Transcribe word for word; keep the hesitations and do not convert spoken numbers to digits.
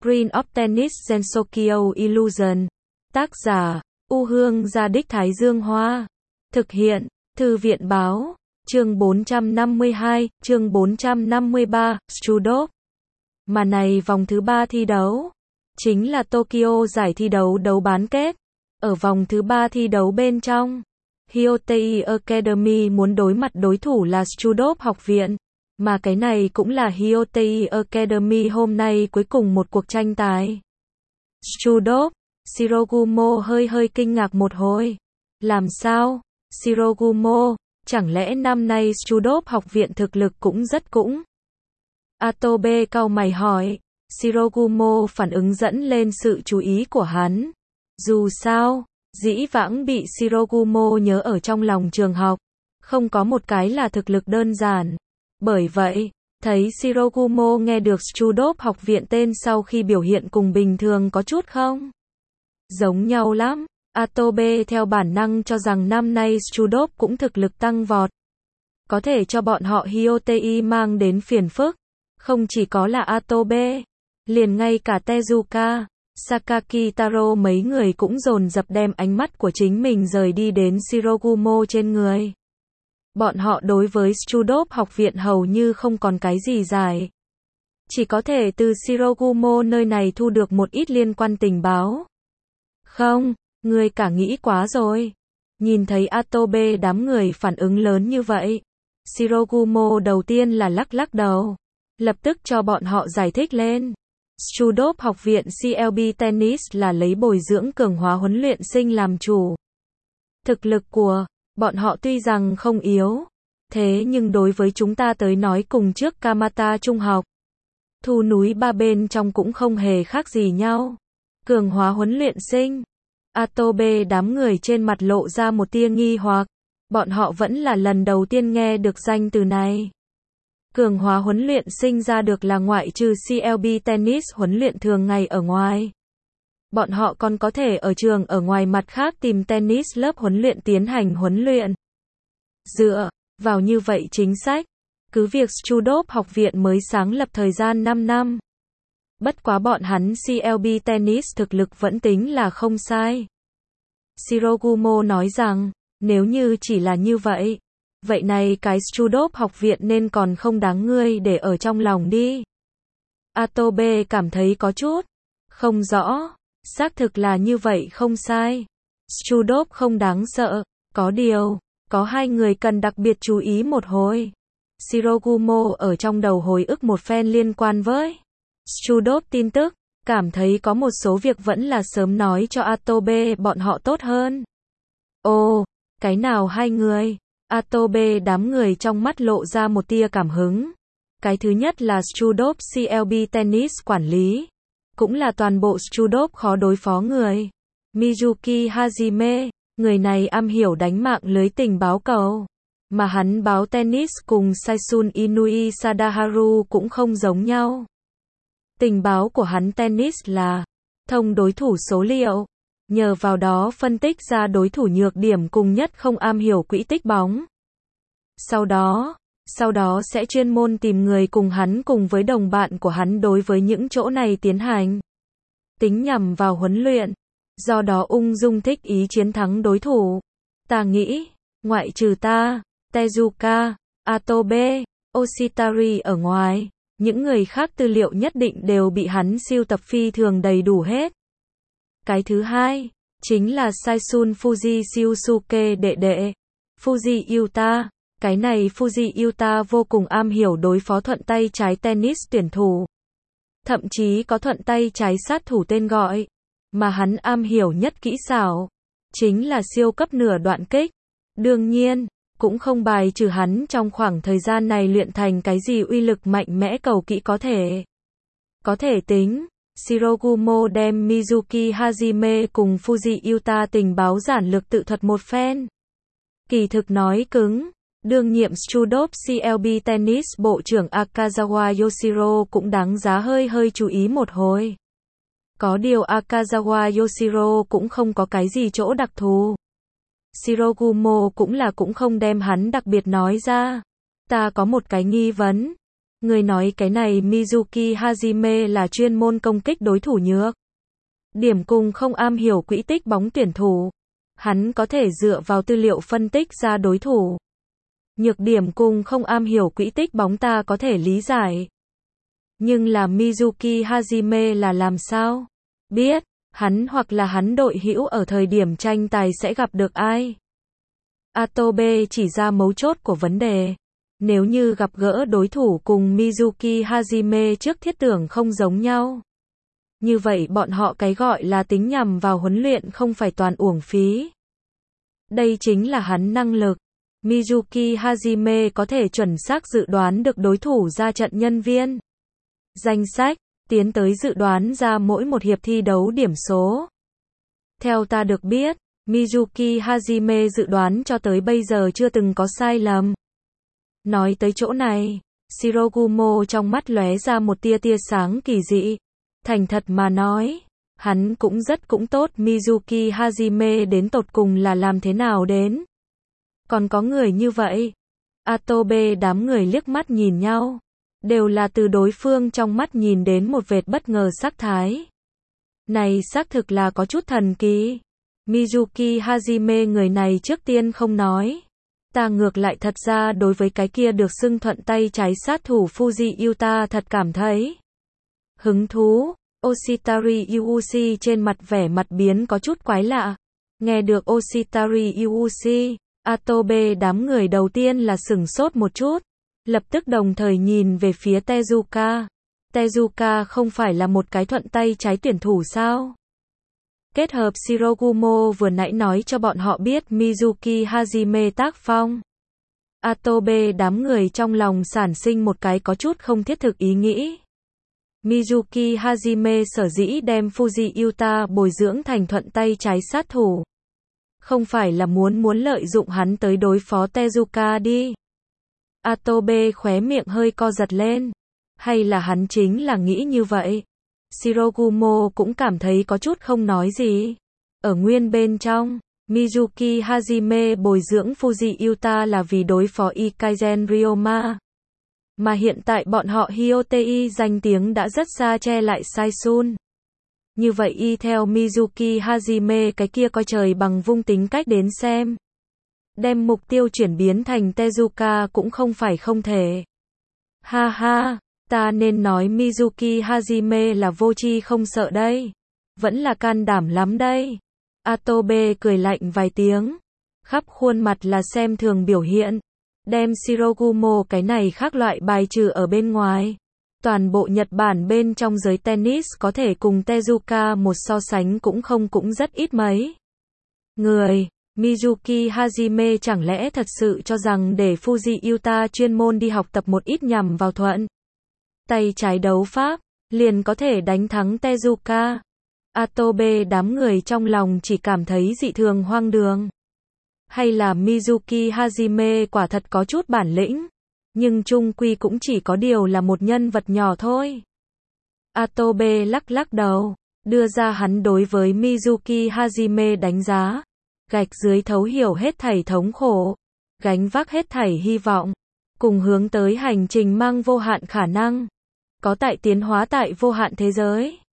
Screen of Tennis Gensokyo Illusion. Tác giả, U Hương Gia Đích Thái Dương Hoa. Thực hiện, Thư viện Báo. Chương bốn trăm năm mươi hai, chương bốn trăm năm mươi ba, Strudov. Mà này vòng thứ ba thi đấu, chính là Tokyo giải thi đấu đấu bán kết. Ở vòng thứ ba thi đấu bên trong, Hyotei Academy muốn đối mặt đối thủ là Strudov học viện. Mà cái này cũng là Hyotei Academy hôm nay cuối cùng một cuộc tranh tài. Strudov, Shirogumo hơi hơi kinh ngạc một hồi. Làm sao? Shirogumo, chẳng lẽ năm nay Strudov học viện thực lực cũng rất cũng? Atobe cau mày hỏi. Shirogumo phản ứng dẫn lên sự chú ý của hắn. Dù sao, dĩ vãng bị Shirogumo nhớ ở trong lòng trường học, không có một cái là thực lực đơn giản. Bởi vậy, thấy Shirogumo nghe được Strudov học viện tên sau khi biểu hiện cùng bình thường có chút không giống nhau lắm. Atobe theo bản năng cho rằng năm nay Strudov cũng thực lực tăng vọt, có thể cho bọn họ Hyotei mang đến phiền phức. Không chỉ có là Atobe, liền ngay cả Tezuka, Sakaki Taro mấy người cũng dồn dập đem ánh mắt của chính mình rời đi đến Shirogumo trên người. Bọn họ đối với Strudov học viện hầu như không còn cái gì giải. Chỉ có thể từ Shirogumo nơi này thu được một ít liên quan tình báo. Không, ngươi cả nghĩ quá rồi. Nhìn thấy Atobe đám người phản ứng lớn như vậy, Shirogumo đầu tiên là lắc lắc đầu, lập tức cho bọn họ giải thích lên. Strudov học viện xê lờ bê Tennis là lấy bồi dưỡng cường hóa huấn luyện sinh làm chủ. Thực lực của bọn họ tuy rằng không yếu, thế nhưng đối với chúng ta tới nói cùng trước Kamata trung học, thu núi ba bên trong cũng không hề khác gì nhau. Cường hóa huấn luyện sinh. Atobe đám người trên mặt lộ ra một tia nghi hoặc. Bọn họ vẫn là lần đầu tiên nghe được danh từ này. Cường hóa huấn luyện sinh ra được là ngoại trừ xê lờ bê Tennis huấn luyện thường ngày ở ngoài. Bọn họ còn có thể ở trường ở ngoài mặt khác tìm tennis lớp huấn luyện tiến hành huấn luyện. Dựa vào như vậy chính sách, cứ việc Strudov học viện mới sáng lập thời gian năm năm. Bất quá bọn hắn xê lờ bê Tennis thực lực vẫn tính là không sai. Shirogumo nói rằng, nếu như chỉ là như vậy, vậy này cái Strudov học viện nên còn không đáng ngươi để ở trong lòng đi. Atobe cảm thấy có chút không rõ. Xác thực là như vậy không sai. Strudov không đáng sợ, có điều, có hai người cần đặc biệt chú ý một hồi. Shirogumo ở trong đầu hồi ức một phen liên quan với Strudov tin tức, cảm thấy có một số việc vẫn là sớm nói cho Atobe bọn họ tốt hơn. Ồ, cái nào hai người? Atobe đám người trong mắt lộ ra một tia cảm hứng. Cái thứ nhất là Strudov xê lờ bê Tennis quản lý, cũng là toàn bộ Strudov khó đối phó người. Mizuki Hajime, người này am hiểu đánh mạng lưới tình báo cầu, mà hắn báo tennis cùng Saisun Inui Sadaharu cũng không giống nhau. Tình báo của hắn tennis là thông đối thủ số liệu, nhờ vào đó phân tích ra đối thủ nhược điểm cùng nhất không am hiểu quỹ tích bóng. Sau đó, sau đó sẽ chuyên môn tìm người cùng hắn cùng với đồng bạn của hắn đối với những chỗ này tiến hành tính nhằm vào huấn luyện, do đó ung dung thích ý chiến thắng đối thủ. Ta nghĩ, ngoại trừ ta, Tezuka, Atobe, Oshitari ở ngoài, những người khác tư liệu nhất định đều bị hắn siêu tập phi thường đầy đủ hết. Cái thứ hai, chính là Saisun Fuji Shiusuke đệ đệ, Fuji Yuta. Cái này Fuji Yuta vô cùng am hiểu đối phó thuận tay trái tennis tuyển thủ. Thậm chí có thuận tay trái sát thủ tên gọi. Mà hắn am hiểu nhất kỹ xảo, chính là siêu cấp nửa đoạn kích. Đương nhiên, cũng không bài trừ hắn trong khoảng thời gian này luyện thành cái gì uy lực mạnh mẽ cầu kỹ có thể. Có thể tính, Shirogumo đem Mizuki Hajime cùng Fuji Yuta tình báo giản lược tự thuật một phen. Kỳ thực nói cứng, đương nhiệm Strudov xê lờ bê Tennis bộ trưởng Akazawa Yoshiro cũng đáng giá hơi hơi chú ý một hồi. Có điều Akazawa Yoshiro cũng không có cái gì chỗ đặc thù. Shirogumo cũng là cũng không đem hắn đặc biệt nói ra. Ta có một cái nghi vấn. Người nói cái này Mizuki Hajime là chuyên môn công kích đối thủ nhược điểm cùng không am hiểu quỹ tích bóng tuyển thủ. Hắn có thể dựa vào tư liệu phân tích ra đối thủ nhược điểm cùng không am hiểu quỹ tích bóng ta có thể lý giải. Nhưng là Mizuki Hajime là làm sao? Biết, hắn hoặc là hắn đội hữu ở thời điểm tranh tài sẽ gặp được ai? Atobe chỉ ra mấu chốt của vấn đề. Nếu như gặp gỡ đối thủ cùng Mizuki Hajime trước thiết tưởng không giống nhau. Như vậy bọn họ cái gọi là tính nhằm vào huấn luyện không phải toàn uổng phí. Đây chính là hắn năng lực. Mizuki Hajime có thể chuẩn xác dự đoán được đối thủ ra trận nhân viên. Danh sách, tiến tới dự đoán ra mỗi một hiệp thi đấu điểm số. Theo ta được biết, Mizuki Hajime dự đoán cho tới bây giờ chưa từng có sai lầm. Nói tới chỗ này, Shirogumo trong mắt lóe ra một tia tia sáng kỳ dị. Thành thật mà nói, hắn cũng rất cũng tốt. Mizuki Hajime đến tột cùng là làm thế nào đến? Còn có người như vậy? Atobe đám người liếc mắt nhìn nhau. Đều là từ đối phương trong mắt nhìn đến một vệt bất ngờ sắc thái. Này xác thực là có chút thần kỳ. Mizuki Hajime người này trước tiên không nói. Ta ngược lại thật ra đối với cái kia được xưng thuận tay trái sát thủ Fuji Yuta thật cảm thấy hứng thú. Oshitari Yuuchi trên mặt vẻ mặt biến có chút quái lạ. Nghe được Oshitari Yuuchi, Atobe đám người đầu tiên là sửng sốt một chút. Lập tức đồng thời nhìn về phía Tezuka. Tezuka không phải là một cái thuận tay trái tuyển thủ sao? Kết hợp Shirogumo vừa nãy nói cho bọn họ biết Mizuki Hajime tác phong. Atobe đám người trong lòng sản sinh một cái có chút không thiết thực ý nghĩ. Mizuki Hajime sở dĩ đem Fuji Yuta bồi dưỡng thành thuận tay trái sát thủ. Không phải là muốn muốn lợi dụng hắn tới đối phó Tezuka đi. Atobe khóe miệng hơi co giật lên. Hay là hắn chính là nghĩ như vậy? Shirogumo cũng cảm thấy có chút không nói gì. Ở nguyên bên trong, Mizuki Hajime bồi dưỡng Fuji Yuta là vì đối phó Ikaizen Ryoma. Mà hiện tại bọn họ Hyotei danh tiếng đã rất xa che lại Saisun. Như vậy y theo Mizuki Hajime cái kia coi trời bằng vung tính cách đến xem. Đem mục tiêu chuyển biến thành Tezuka cũng không phải không thể. Ha ha, ta nên nói Mizuki Hajime là vô tri không sợ đây. Vẫn là can đảm lắm đây. Atobe cười lạnh vài tiếng. Khắp khuôn mặt là xem thường biểu hiện. Đem Shirogumo cái này khác loại bài trừ ở bên ngoài. Toàn bộ Nhật Bản bên trong giới tennis có thể cùng Tezuka một so sánh cũng không cũng rất ít mấy. Người, Mizuki Hajime chẳng lẽ thật sự cho rằng để Fuji Yuta chuyên môn đi học tập một ít nhằm vào thuận tay trái đấu pháp, liền có thể đánh thắng Tezuka. Atobe đám người trong lòng chỉ cảm thấy dị thường hoang đường. Hay là Mizuki Hajime quả thật có chút bản lĩnh, nhưng chung quy cũng chỉ có điều là một nhân vật nhỏ thôi. Atobe lắc lắc đầu, đưa ra hắn đối với Mizuki Hajime đánh giá. Gạch dưới thấu hiểu hết thảy thống khổ, gánh vác hết thảy hy vọng, cùng hướng tới hành trình mang vô hạn khả năng, có tại tiến hóa tại vô hạn thế giới.